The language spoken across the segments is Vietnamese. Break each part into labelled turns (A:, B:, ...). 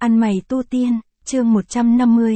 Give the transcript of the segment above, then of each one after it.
A: Ăn mày tu tiên, chương 150,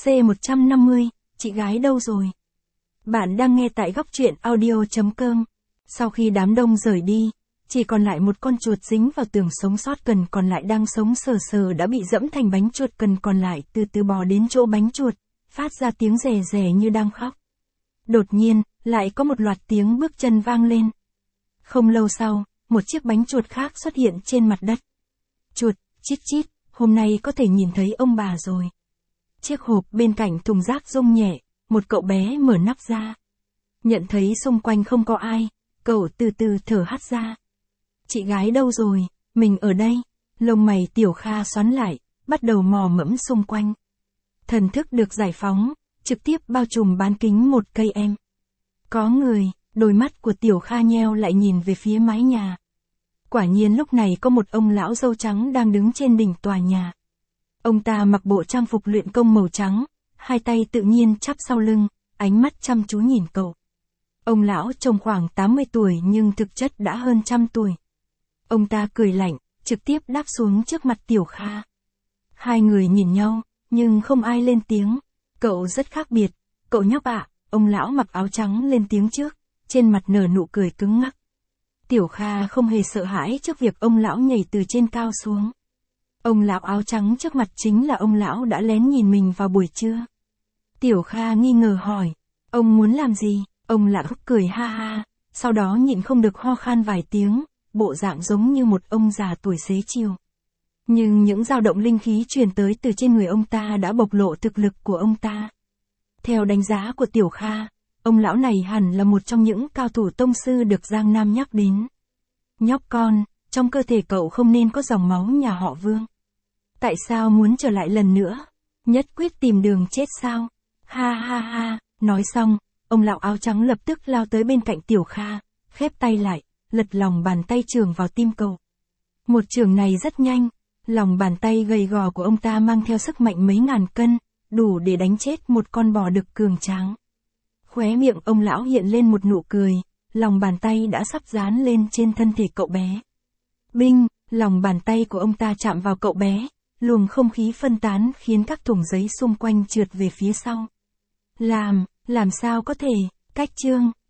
A: C150, chị gái đâu rồi? Bạn đang nghe tại góc truyện audio.com. Sau khi đám đông rời đi, chỉ còn lại một con chuột dính vào tường sống sót, cần còn lại đang sống sờ sờ đã bị dẫm thành bánh chuột, cần còn lại từ từ bò đến chỗ bánh chuột, phát ra tiếng rè rè như đang khóc. Đột nhiên, lại có một loạt tiếng bước chân vang lên. Không lâu sau, một chiếc bánh chuột khác xuất hiện trên mặt đất. Chuột, chít chít, hôm nay có thể nhìn thấy ông bà rồi. Chiếc hộp bên cạnh thùng rác rung nhẹ, một cậu bé mở nắp ra. Nhận thấy xung quanh không có ai, cậu từ từ thở hắt ra. Chị gái đâu rồi, mình ở đây. Lông mày Tiểu Kha xoắn lại, bắt đầu mò mẫm xung quanh. Thần thức được giải phóng, trực tiếp bao trùm bán kính một cây em. Có người, đôi mắt của Tiểu Kha nheo lại nhìn về phía mái nhà. Quả nhiên lúc này có một ông lão râu trắng đang đứng trên đỉnh tòa nhà. Ông ta mặc bộ trang phục luyện công màu trắng, hai tay tự nhiên chắp sau lưng, ánh mắt chăm chú nhìn cậu. Ông lão trông khoảng 80 tuổi nhưng thực chất đã hơn 100 tuổi. Ông ta cười lạnh, trực tiếp đáp xuống trước mặt Tiểu Kha. Hai người nhìn nhau, nhưng không ai lên tiếng. Cậu rất khác biệt, cậu nhóc ạ, ông lão mặc áo trắng lên tiếng trước, trên mặt nở nụ cười cứng ngắc. Tiểu Kha không hề sợ hãi trước việc ông lão nhảy từ trên cao xuống. Ông lão áo trắng trước mặt chính là ông lão đã lén nhìn mình vào buổi trưa. Tiểu Kha nghi ngờ hỏi, ông muốn làm gì? Ông lão cười ha ha, sau đó nhịn không được ho khan vài tiếng, bộ dạng giống như một ông già tuổi xế chiều. Nhưng những dao động linh khí truyền tới từ trên người ông ta đã bộc lộ thực lực của ông ta. Theo đánh giá của Tiểu Kha, ông lão này hẳn là một trong những cao thủ tông sư được Giang Nam nhắc đến. Nhóc con, trong cơ thể cậu không nên có dòng máu nhà họ Vương. Tại sao muốn trở lại lần nữa? Nhất quyết tìm đường chết sao? Ha ha ha, nói xong, ông lão áo trắng lập tức lao tới bên cạnh Tiểu Kha, khép tay lại, lật lòng bàn tay chưởng vào tim cậu. Một chưởng này rất nhanh, lòng bàn tay gầy gò của ông ta mang theo sức mạnh mấy ngàn cân, đủ để đánh chết một con bò đực cường tráng. Khóe miệng ông lão hiện lên một nụ cười, lòng bàn tay đã sắp dán lên trên thân thể cậu bé. Binh, lòng bàn tay của ông ta chạm vào cậu bé, luồng không khí phân tán khiến các thùng giấy xung quanh trượt về phía sau. Làm sao có thể, cách chương,